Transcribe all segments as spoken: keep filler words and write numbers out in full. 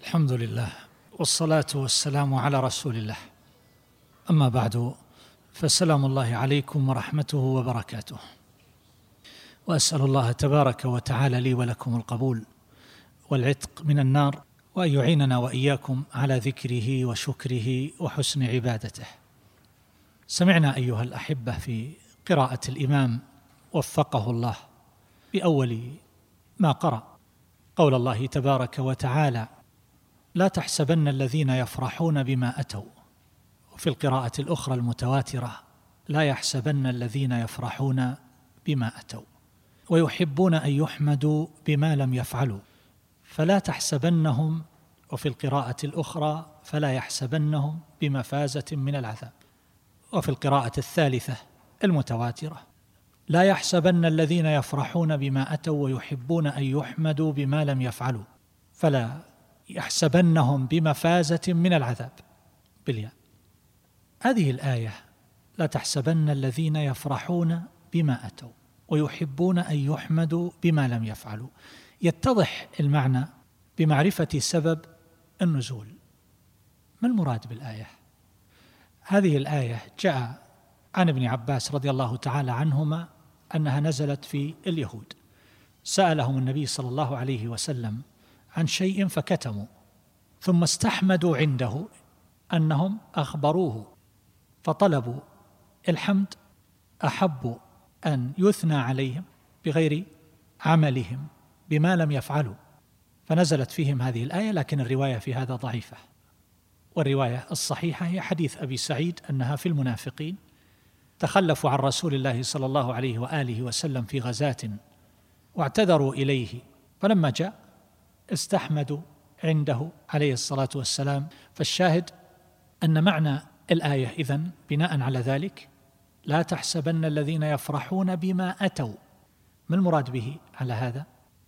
الحمد لله والصلاة والسلام على رسول الله. أما بعد، فسلام الله عليكم ورحمته وبركاته، وأسأل الله تبارك وتعالى لي ولكم القبول والعتق من النار، وأن يعيننا وإياكم على ذكره وشكره وحسن عبادته. سمعنا أيها الأحبة في قراءة الإمام وفقه الله بأول ما قرأ قول الله تبارك وتعالى: لا تحسبن الذين يفرحون بما أتوا، وفي القراءة الأخرى المتواترة: لا يحسبن الذين يفرحون بما أتوا ويحبون أن يحمدوا بما لم يفعلوا، فلا تحسبنهم، وفي القراءة الأخرى: فلا يحسبنهم بمفازة من العذاب، وفي القراءة الثالثة المتواترة: لا يحسبن الذين يفرحون بما أتوا ويحبون أن يحمدوا بما لم يفعلوا، فلا يحسبنهم بمفازة من العذاب بالياء. هذه الآية: لا تحسبن الذين يفرحون بما أتوا ويحبون أن يحمدوا بما لم يفعلوا، يتضح المعنى بمعرفة سبب النزول. ما المراد بالآية؟ هذه الآية جاء عن ابن عباس رضي الله تعالى عنهما أنها نزلت في اليهود، سألهم النبي صلى الله عليه وسلم عن شيء فكتموا، ثم استحمدوا عنده أنهم أخبروه فطلبوا الحمد، أحبوا أن يثنى عليهم بغير عملهم بما لم يفعلوا، فنزلت فيهم هذه الآية. لكن الرواية في هذا ضعيفة، والرواية الصحيحة هي حديث أبي سعيد أنها في المنافقين تخلفوا عن رسول الله صلى الله عليه وآله وسلم في غزاة واعتذروا إليه، فلما جاء استحمدوا عنده عليه الصلاة والسلام. فالشاهد أن معنى الآية إذن بناء على ذلك: لا تحسبن الذين يفرحون بما أتوا. ما المراد به على هذا؟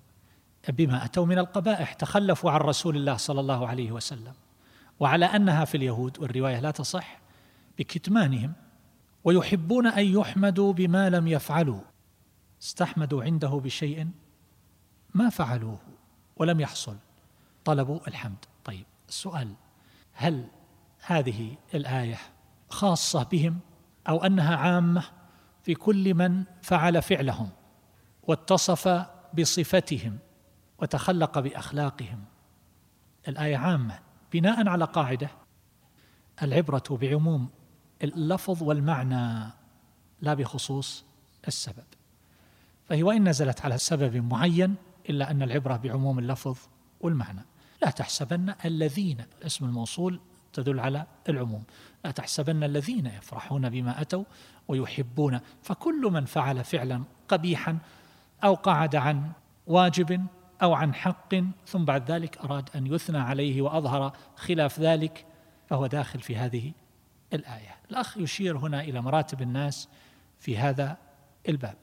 بما أتوا من القبائح، تخلفوا عن رسول الله صلى الله عليه وسلم، وعلى أنها في اليهود، والرواية لا تصح، بكتمانهم. ويحبون أن يحمدوا بما لم يفعلوا، استحمدوا عنده بشيء ما فعلوه ولم يحصل، طلبوا الحمد. طيب، السؤال: هل هذه الآية خاصة بهم أو أنها عامة في كل من فعل فعلهم واتصف بصفتهم وتخلق بأخلاقهم؟ الآية عامة بناء على قاعدة: العبرة بعموم اللفظ والمعنى لا بخصوص السبب. فهي وإن نزلت على سبب معين إلا أن العبرة بعموم اللفظ والمعنى. لا تحسبن الذين، اسم الموصول تدل على العموم، لا تحسبن الذين يفرحون بما أتوا ويحبون، فكل من فعل فعلا قبيحا أو قعد عن واجب أو عن حق ثم بعد ذلك أراد أن يثنى عليه وأظهر خلاف ذلك فهو داخل في هذه الآية. الأخ يشير هنا إلى مراتب الناس في هذا الباب.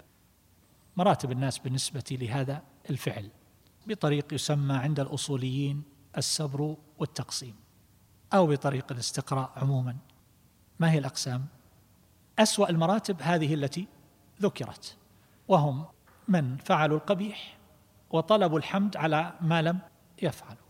مراتب الناس بالنسبة لهذا الفعل بطريق يسمى عند الأصوليين السبر والتقسيم، أو بطريق الاستقراء عموما. ما هي الأقسام؟ أسوأ المراتب هذه التي ذكرت، وهم من فعلوا القبيح وطلبوا الحمد على ما لم يفعلوا.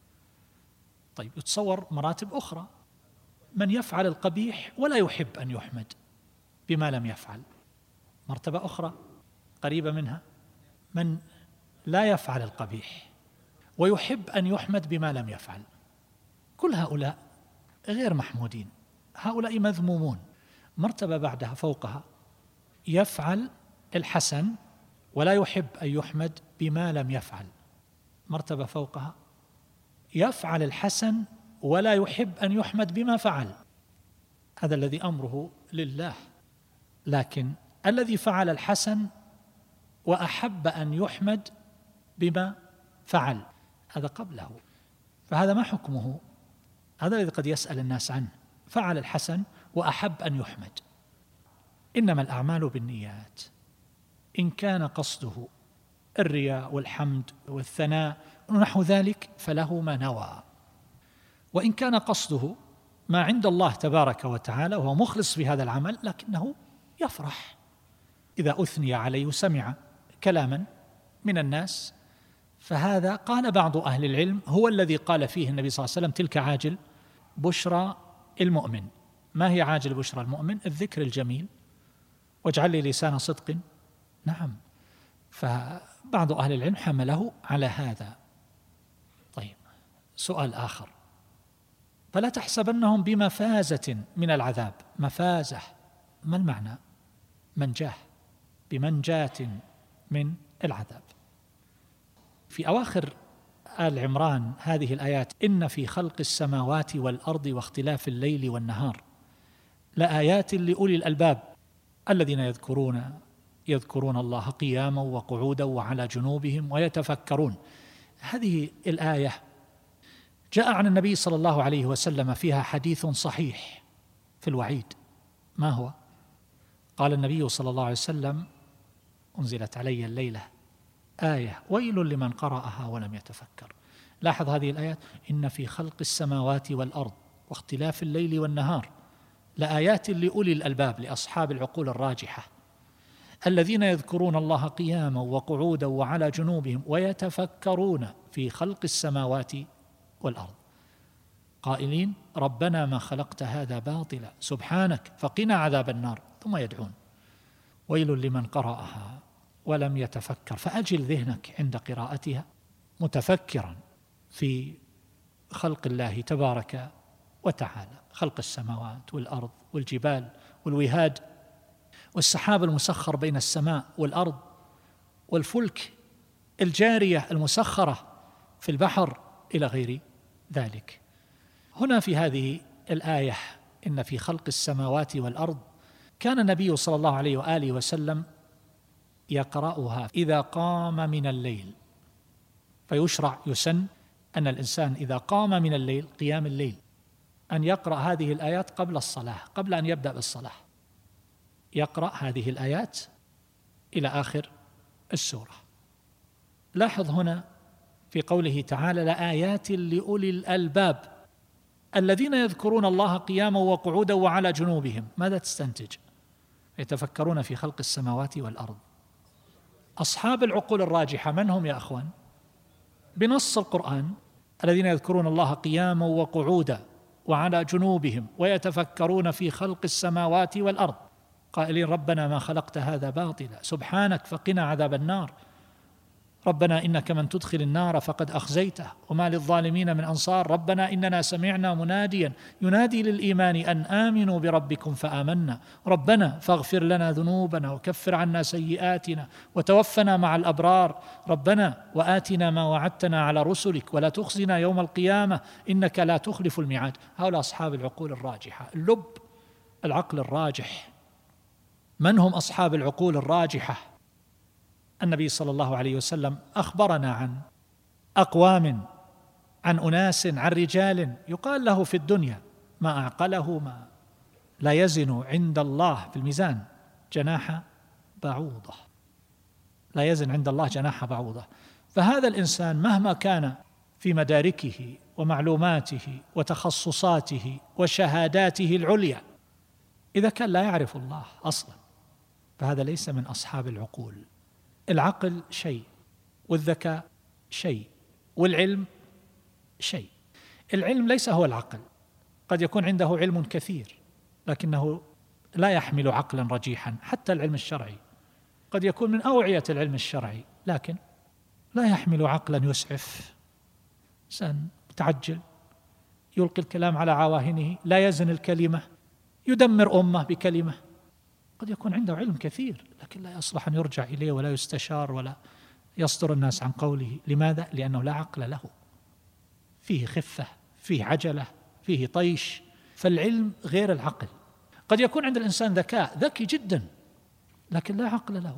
طيب، يتصور مراتب أخرى: من يفعل القبيح ولا يحب أن يحمد بما لم يفعل، مرتبة أخرى قريبة منها: من لا يفعل القبيح ويحب أن يحمد بما لم يفعل. كل هؤلاء غير محمودين، هؤلاء مذمومون. مرتبة بعدها فوقها: يفعل الحسن ولا يحب أن يحمد بما لم يفعل. مرتبة فوقها: يفعل الحسن ولا يحب أن يحمد بما فعل. هذا الذي أمره لله، لكن الذي فعل الحسن وأحب أن يحمد بما فعل هذا قبله، فهذا ما حكمه؟ هذا الذي قد يسأل الناس عنه. فعل الحسن وأحب أن يحمد. إنما الأعمال بالنيات، إن كان قصده الرياء والحمد والثناء ونحو ذلك فله ما نوى، وإن كان قصده ما عند الله تبارك وتعالى وهو مخلص في هذا العمل لكنه يفرح إذا أثني عليه وسمع كلاما من الناس فهذا قال بعض أهل العلم هو الذي قال فيه النبي صلى الله عليه وسلم تلك عاجل بشرى المؤمن. ما هي عاجل بشرى المؤمن؟ الذكر الجميل، واجعل لي لسان صدق. نعم، فبعض أهل العلم حمله على هذا. طيب، سؤال آخر: فلا تحسبنهم بمفازة من العذاب. مفازة ما المعنى؟ منجاه، بمنجاة من العذاب. في أواخر آل عمران هذه الآيات: إن في خلق السماوات والأرض واختلاف الليل والنهار لآيات لأولي الألباب الذين يذكرون يذكرون الله قياما وقعودا وعلى جنوبهم ويتفكرون. هذه الآية جاء عن النبي صلى الله عليه وسلم فيها حديث صحيح في الوعيد. ما هو؟ قال النبي صلى الله عليه وسلم: أنزلت علي الليلة آية ويل لمن قرأها ولم يتفكر. لاحظ هذه الآيات: إن في خلق السماوات والأرض واختلاف الليل والنهار لآيات لأولي الألباب، لأصحاب العقول الراجحة، الذين يذكرون الله قياما وقعودا وعلى جنوبهم ويتفكرون في خلق السماوات والأرض قائلين ربنا ما خلقت هذا باطلا سبحانك فقنا عذاب النار، ثم يدعون. ويل لمن قرأها ولم يتفكر. فأجل ذهنك عند قراءتها متفكرا في خلق الله تبارك وتعالى، خلق السماوات والأرض والجبال والوهاد والسحاب المسخر بين السماء والأرض والفلك الجارية المسخرة في البحر إلى غير ذلك. هنا في هذه الآية إن في خلق السماوات والأرض كان النبي صلى الله عليه وآله وسلم يقرأها إذا قام من الليل، فيشرع يسن أن الإنسان إذا قام من الليل، قيام الليل، أن يقرأ هذه الآيات قبل الصلاة، قبل أن يبدأ بالصلاة، يقرأ هذه الآيات إلى آخر السورة. لاحظ هنا في قوله تعالى لآيات لأولي الألباب الذين يذكرون الله قياما وقعودا وعلى جنوبهم. ماذا تستنتج؟ يتفكرون في خلق السماوات والأرض. أصحاب العقول الراجحة من هم يا أخوان؟ بنص القرآن: الذين يذكرون الله قياما وقعودا وعلى جنوبهم ويتفكرون في خلق السماوات والأرض قائلين ربنا ما خلقت هذا باطلا سبحانك فقنا عذاب النار، ربنا إنك من تدخل النار فقد أخزيته وما للظالمين من أنصار، ربنا إننا سمعنا مناديا ينادي للإيمان أن آمنوا بربكم فآمنا، ربنا فاغفر لنا ذنوبنا وكفر عنا سيئاتنا وتوفنا مع الأبرار، ربنا وآتنا ما وعدتنا على رسلك ولا تخزنا يوم القيامة إنك لا تخلف الميعاد. هؤلاء أصحاب العقول الراجحة، اللب، العقل الراجح. من هم أصحاب العقول الراجحة؟ النبي صلى الله عليه وسلم أخبرنا عن أقوام، عن أناس، عن رجال يقال له في الدنيا ما أعقله ما لا يزن عند الله في الميزان جناح بعوضة، لا يزن عند الله جناح بعوضة. فهذا الإنسان مهما كان في مداركه ومعلوماته وتخصصاته وشهاداته العليا، إذا كان لا يعرف الله أصلا فهذا ليس من أصحاب العقول. العقل شيء، والذكاء شيء، والعلم شيء. العلم ليس هو العقل، قد يكون عنده علم كثير لكنه لا يحمل عقلا رجيحا. حتى العلم الشرعي قد يكون من أوعية العلم الشرعي لكن لا يحمل عقلا يسعف، إنسان متعجل يلقي الكلام على عواهنه، لا يزن الكلمة، يدمر أمة بكلمة. قد يكون عنده علم كثير لكن لا يصلح أن يرجع إليه ولا يستشار ولا يصدر الناس عن قوله. لماذا؟ لأنه لا عقل له، فيه خفة، فيه عجلة، فيه طيش. فالعلم غير العقل. قد يكون عند الإنسان ذكاء، ذكي جدا لكن لا عقل له.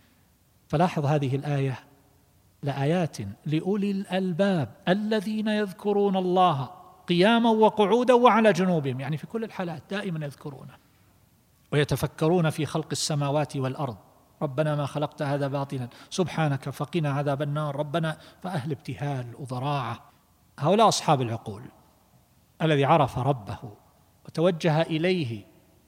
فلاحظ هذه الآية لآيات لأولي الألباب الذين يذكرون الله قياما وقعودا وعلى جنوبهم، يعني في كل الحالات دائما يذكرونه، ويتفكرون في خلق السماوات والأرض ربنا ما خلقت هذا باطلا سبحانك فقنا عذاب النار، ربنا. فأهل ابتهال وضراعة، هؤلاء أصحاب العقول، الذي عرف ربه وتوجه إليه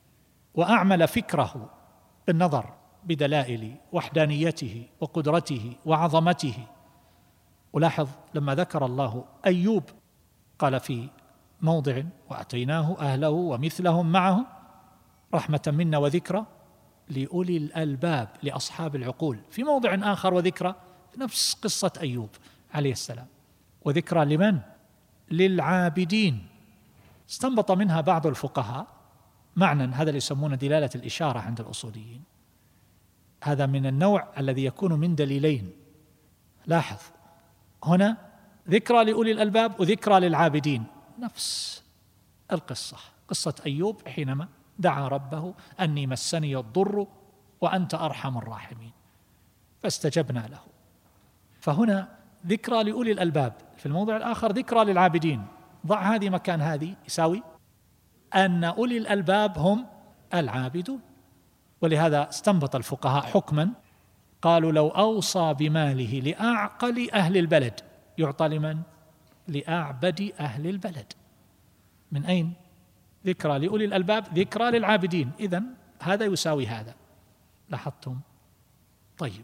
وأعمل فكره بالنظر بدلائل وحدانيته وقدرته وعظمته ولاحظ لما ذكر الله أيوب قال في موضع وأتيناه أهله ومثلهم معهم رحمة منا وذكرى لأولي الألباب لأصحاب العقول، في موضع آخر وذكرى نفس قصة أيوب عليه السلام، وذكرى لمن؟ للعابدين. استنبط منها بعض الفقهاء معنى هذا اللي يسمونه دلالة الإشارة عند الأصوليين، هذا من النوع الذي يكون من دليلين. لاحظ هنا ذكرى لأولي الألباب وذكرى للعابدين، نفس القصة، قصة أيوب حينما دعا ربه أني مسني الضر وأنت أرحم الراحمين فاستجبنا له. فهنا ذكرى لأولي الألباب، في الموضع الآخر ذكرى للعابدين. ضع هذه مكان هذه يساوي أن أولي الألباب هم العابدون. ولهذا استنبط الفقهاء حكما قالوا لو أوصى بماله لأعقل أهل البلد يعطى لمن؟ لأعبد أهل البلد. من أين؟ ذكرى لأولي الألباب، ذكرى للعابدين، إذن هذا يساوي هذا. لاحظتم؟ طيب،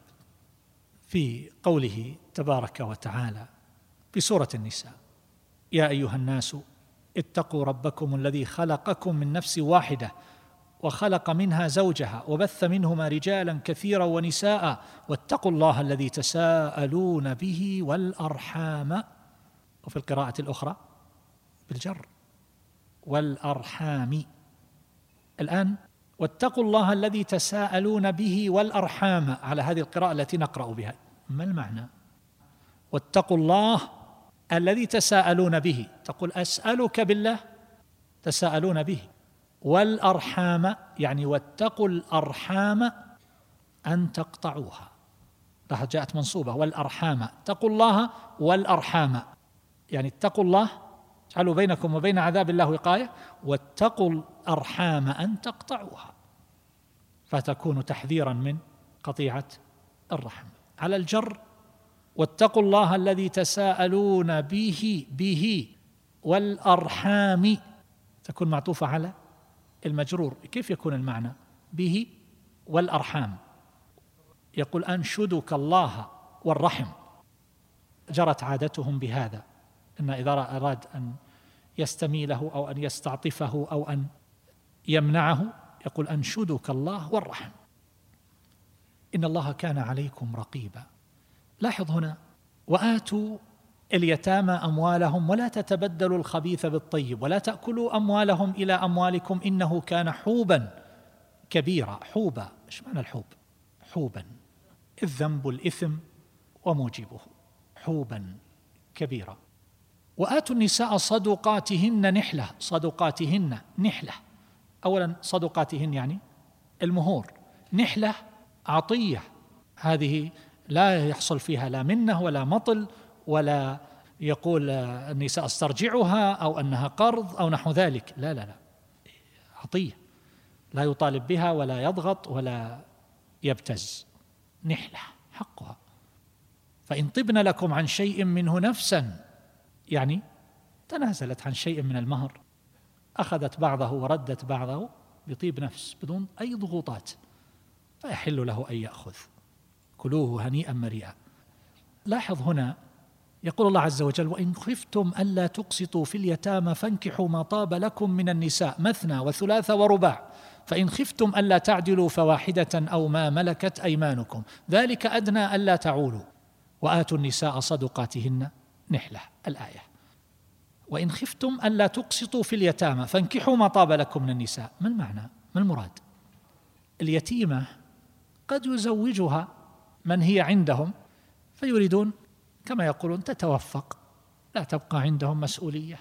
في قوله تبارك وتعالى في سورة النساء يا أيها الناس اتقوا ربكم الذي خلقكم من نفس واحدة وخلق منها زوجها وبث منهما رجالا كثيرا ونساء واتقوا الله الذي تساءلون به والأرحام، وفي القراءة الأخرى بالجر والأرحام. الآن واتقوا الله الذي تساءلون به والأرحام على هذه القراءة التي نقرأ بها، ما المعنى؟ واتقوا الله الذي تساءلون به، تقول أسألك بالله، تساءلون به، والأرحام يعني واتقوا الأرحام أن تقطعوها، لاحظ جاءت منصوبة والأرحام، اتقوا الله والأرحام يعني اتقوا الله اجعلوا بينكم وبين عذاب الله وقاية، واتقوا الأرحام أن تقطعوها، فتكون تحذيرا من قطيعة الرحم. على الجر واتقوا الله الذي تساءلون به به والأرحام تكون معطوفة على المجرور. كيف يكون المعنى به والأرحام؟ يقول أنشدك الله والرحم، جرت عادتهم بهذا، إن إذا أراد أن يستميله أو أن يستعطفه أو أن يمنعه يقول أنشدك الله والرحم، إن الله كان عليكم رقيبا. لاحظ هنا وآتوا اليتامى أموالهم ولا تتبدلوا الخبيث بالطيب ولا تأكلوا أموالهم إلى أموالكم إنه كان حوبا كبيرا. حوبا، إيش معنى الحوب؟ حوبا الذنب الإثم وموجبه، حوبا كبيرا. وآتوا النساء صدقاتهن نحلة، صدقاتهن نحلة، أولا صدقاتهن يعني المهور، نحلة عطية، هذه لا يحصل فيها لا منة ولا مطل ولا يقول النساء استرجعها أو أنها قرض أو نحو ذلك، لا لا لا، عطية لا يطالب بها ولا يضغط ولا يبتز، نحلة حقها. فإن طبن لكم عن شيء منه نفسا يعني تنازلت عن شيء من المهر، أخذت بعضه وردت بعضه بطيب نفس بدون أي ضغوطات، فيحل له أن يأخذ، كلوه هنيئا مريئا. لاحظ هنا يقول الله عز وجل وإن خفتم ألا تقسطوا في اليتامى فانكحوا ما طاب لكم من النساء مثنى وثلاث ورباع فإن خفتم ألا تعدلوا فواحدة أو ما ملكت أيمانكم ذلك أدنى ألا تعولوا وآتوا النساء صدقاتهن نحلة. الآية وإن خفتم ألا تقسطوا في اليتامى فانكحوا ما طاب لكم من النساء، ما المعنى؟ ما المراد؟ اليتيمة قد يزوجها من هي عندهم فيريدون كما يقولون تتوفق، لا تبقى عندهم مسؤولية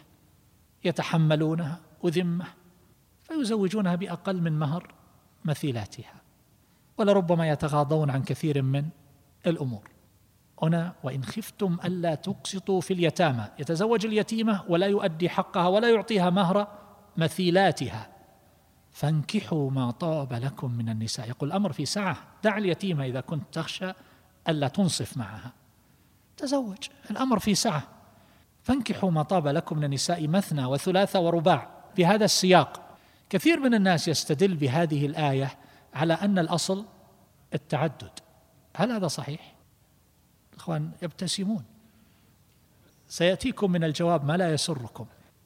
يتحملونها وذمة، فيزوجونها بأقل من مهر مثيلاتها، ولربما يتغاضون عن كثير من الأمور. هنا وإن خفتم ألا تقسطوا في اليتامى، يتزوج اليتيمة ولا يؤدي حقها ولا يعطيها مهر مثيلاتها، فانكحوا ما طاب لكم من النساء. يقول الأمر في سعة، دع اليتيمة إذا كنت تخشى ألا تنصف معها، تزوج، الأمر في سعة. فانكحوا ما طاب لكم من النساء مثنى وثلاث ورباع بهذا السياق. كثير من الناس يستدل بهذه الآية على أن الأصل التعدد، هل هذا صحيح؟ الإخوان يبتسمون، سيأتيكم من الجواب ما لا يسركم.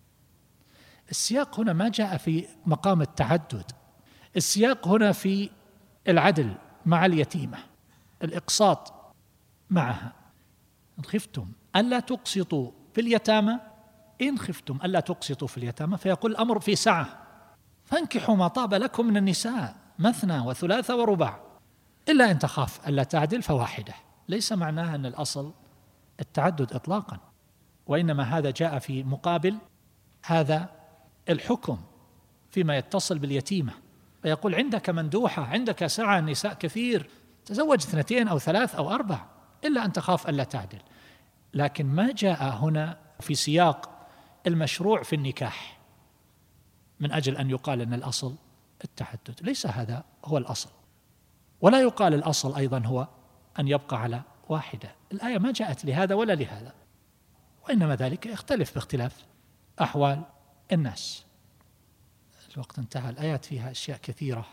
السياق هنا ما جاء في مقام التعدد، السياق هنا في العدل مع اليتيمة، الإقساط معها. إن خفتم ألا تقسطوا في اليتامى، إن خفتم ألا تقسطوا في اليتامى، فيقول الأمر في سعة، فانكحوا ما طاب لكم من النساء مثنى وثلاث ورباع، إلا أن تخاف ألا تعدل فواحدة. ليس معناها أن الأصل التعدد إطلاقا، وإنما هذا جاء في مقابل هذا الحكم فيما يتصل باليتيمة، فيقول عندك مندوحة، عندك سعة، النساء كثير، تزوج اثنتين أو ثلاث أو أربع، إلا أن تخاف ألا تعدل. لكن ما جاء هنا في سياق المشروع في النكاح من أجل أن يقال أن الأصل التعدد، ليس هذا هو الأصل، ولا يقال الأصل أيضا هو أن يبقى على واحدة. الآية ما جاءت لهذا ولا لهذا، وإنما ذلك يختلف باختلاف أحوال الناس. الوقت انتهى، الآيات فيها أشياء كثيرة.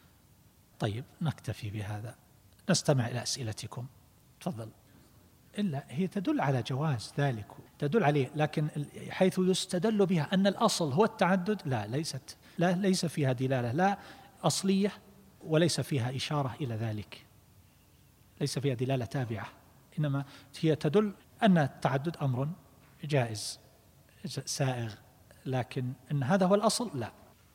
طيب نكتفي بهذا، نستمع إلى أسئلتكم. تفضل. إلا هي تدل على جواز ذلك، تدل عليه، لكن حيث يستدل بها أن الأصل هو التعدد، لا ليست لا ليس فيها دلالة لا أصلية، وليس فيها إشارة إلى ذلك، ليس فيها دلالة تابعة، إنما هي تدل أن التعدد أمر جائز سائغ، لكن أن هذا هو الأصل لا.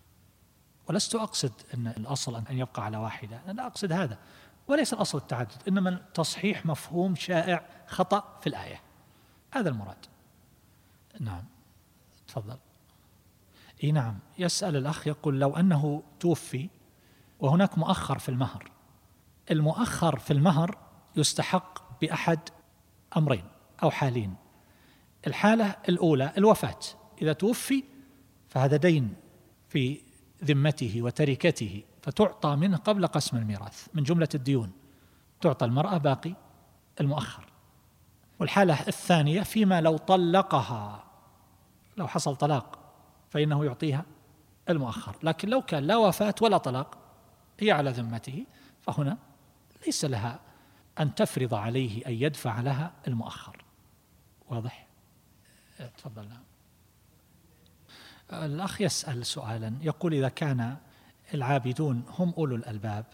ولست أقصد أن الأصل أن يبقى على واحدة، أنا أقصد هذا، وليس الأصل التعدد، إنما تصحيح مفهوم شائع خطأ في الآية، هذا المراد. نعم تفضل. إيه نعم، يسأل الأخ يقول لو أنه توفي وهناك مؤخر في المهر، المؤخر في المهر يستحق بأحد أمرين أو حالين. الحالة الأولى الوفاة، إذا توفي فهذا دين في ذمته وتركته، فتعطى منه قبل قسم الميراث من جملة الديون، تعطى المرأة باقي المؤخر. والحالة الثانية فيما لو طلقها، لو حصل طلاق فإنه يعطيها المؤخر، لكن لو كان لا وفاة ولا طلاق هي على ذمته، فهنا ليس لها أن تفرض عليه أن يدفع لها المؤخر. واضح؟ تفضل. الأخ يسأل سؤالا يقول إذا كان العابدون هم أولو الألباب،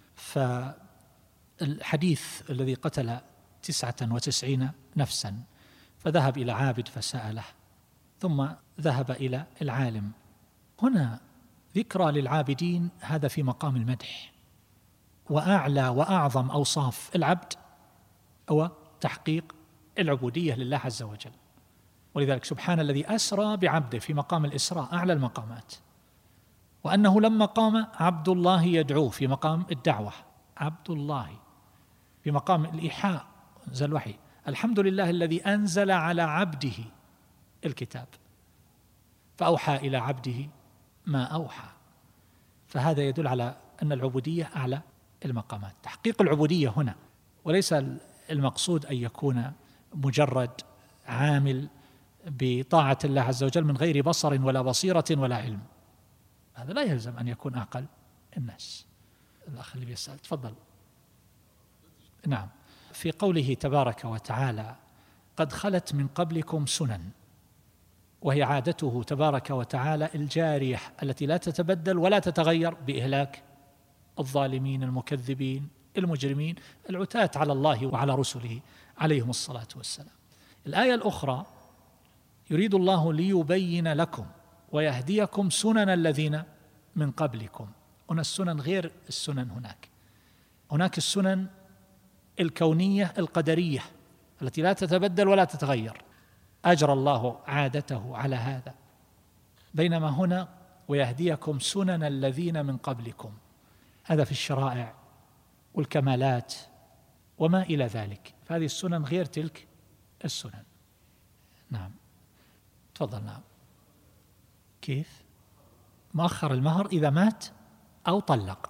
فالحديث الذي قتل تسعة وتسعين نفسا فذهب إلى عابد فسأله ثم ذهب إلى العالم، هنا ذكرى للعابدين، هذا في مقام المدح، وأعلى وأعظم أوصاف العبد هو تحقيق العبودية لله عز وجل. ولذلك سبحان الذي أسرى بعبده في مقام الإسراء أعلى المقامات، وأنه لما قام عبد الله يدعوه في مقام الدعوة، عبد الله في مقام الإيحاء أنزل الوحي، الحمد لله الذي أنزل على عبده الكتاب فأوحى إلى عبده ما أوحى. فهذا يدل على أن العبودية أعلى المقامات، تحقيق العبودية هنا، وليس المقصود أن يكون مجرد عامل بطاعة الله عز وجل من غير بصر ولا بصيرة ولا علم، هذا لا يلزم أن يكون أعقل الناس. الأخ اللي بيسأل تفضل. نعم، في قوله تبارك وتعالى قد خلت من قبلكم سنن، وهي عادته تبارك وتعالى الجارية التي لا تتبدل ولا تتغير بإهلاك الظالمين المكذبين المجرمين العتاة على الله وعلى رسله عليهم الصلاة والسلام. الآية الأخرى يريد الله ليبين لكم ويهديكم سنن الذين من قبلكم. هنا السنن غير السنن هناك، هناك السنن الكونية القدرية التي لا تتبدل ولا تتغير، أجرى الله عادته على هذا، بينما هنا ويهديكم سنن الذين من قبلكم، هذا في الشرائع والكمالات وما إلى ذلك، فهذه السنن غير تلك السنن. نعم تفضل. نعم كيف؟ مؤخر المهر إذا مات أو طلق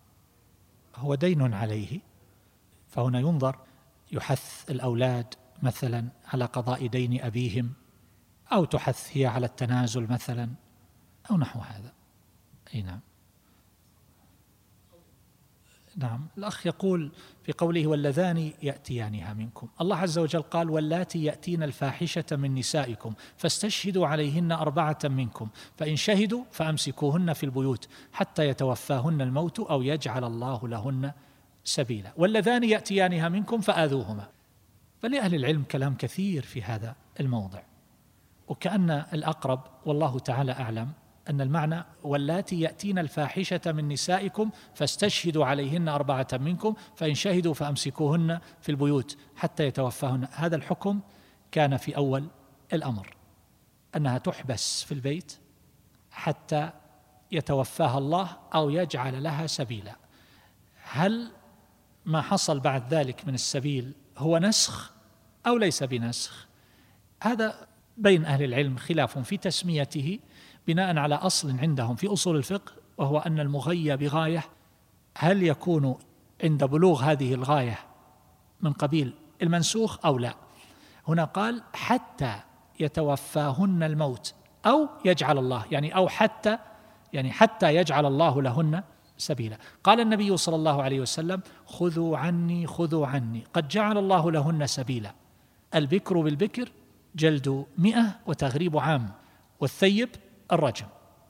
هو دين عليه، فهنا ينظر يحث الأولاد مثلا على قضاء دين أبيهم، أو تحث هي على التنازل مثلا أو نحو هذا. أي نعم. نعم. الأخ يقول في قوله واللذان يأتيانها منكم، الله عز وجل قال واللاتي يأتين الفاحشة من نسائكم فاستشهدوا عليهن أربعة منكم فإن شهدوا فأمسكوهن في البيوت حتى يتوفاهن الموت أو يجعل الله لهن سبيلا. واللذان يأتيانها منكم فآذوهما. فلأهل العلم كلام كثير في هذا الموضع، وكأن الأقرب والله تعالى أعلم أن المعنى واللاتي يأتين الفاحشة من نسائكم فاستشهدوا عليهن أربعة منكم فإن شهدوا فأمسكوهن في البيوت حتى يتوفاهن. هذا الحكم كان في أول الأمر أنها تحبس في البيت حتى يتوفاها الله أو يجعل لها سبيلا. هل ما حصل بعد ذلك من السبيل هو نسخ أو ليس بنسخ؟ هذا بين أهل العلم خلاف في تسميته بناء على أصل عندهم في أصول الفقه، وهو أن المغيى بغاية هل يكون عند بلوغ هذه الغاية من قبيل المنسوخ أو لا. هنا قال حتى يتوفاهن الموت أو يجعل الله، يعني أو حتى، يعني حتى يجعل الله لهن سبيلا. قال النبي صلى الله عليه وسلم خذوا عني خذوا عني قد جعل الله لهن سبيلا. البكر بالبكر جلد مئة وتغريب عام، والثيب الرجم.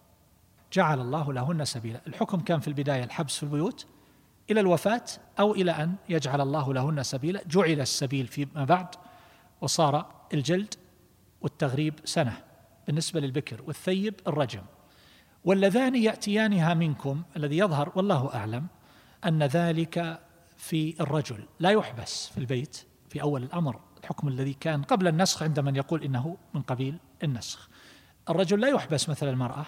جعل الله لهن سبيلا. الحكم كان في البداية الحبس في البيوت إلى الوفاة أو إلى أن يجعل الله لهن سبيلا. جعل السبيل فيما بعد وصار الجلد والتغريب سنة بالنسبة للبكر، والثيب الرجم. واللذان يأتيانها منكم، الذي يظهر والله أعلم أن ذلك في الرجل لا يحبس في البيت في أول الأمر، الحكم الذي كان قبل النسخ عند من يقول إنه من قبيل النسخ. الرجل لا يحبس مثل المرأة،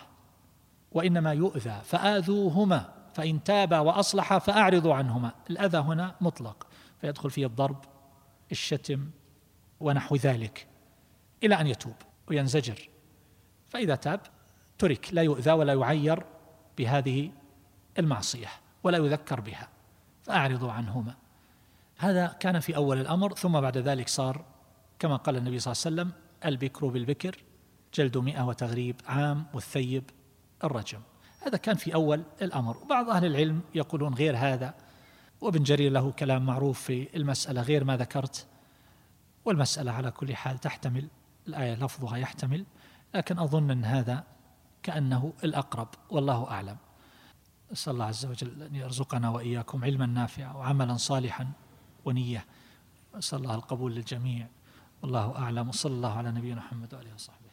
وإنما يؤذى فآذوهما فإن تابا وأصلحا فأعرضوا عنهما. الأذى هنا مطلق، فيدخل فيه الضرب الشتم ونحو ذلك إلى أن يتوب وينزجر، فإذا تاب ترك، لا يؤذى ولا يعير بهذه المعصية ولا يذكر بها، فأعرضوا عنهما. هذا كان في أول الأمر، ثم بعد ذلك صار كما قال النبي صلى الله عليه وسلم البكر بالبكر جلد مئة وتغريب عام، والثيب الرجم. هذا كان في أول الأمر. وبعض أهل العلم يقولون غير هذا، وابن جرير له كلام معروف في المسألة غير ما ذكرت، والمسألة على كل حال تحتمل، الآية لفظها يحتمل، لكن أظن أن هذا كأنه الأقرب والله أعلم. أسأل الله عز وجل أن يرزقنا وإياكم علما نافعا وعملا صالحا ونية، أسأل الله القبول للجميع والله أعلم. وصلى الله على نبينا محمد وآله وصحبه.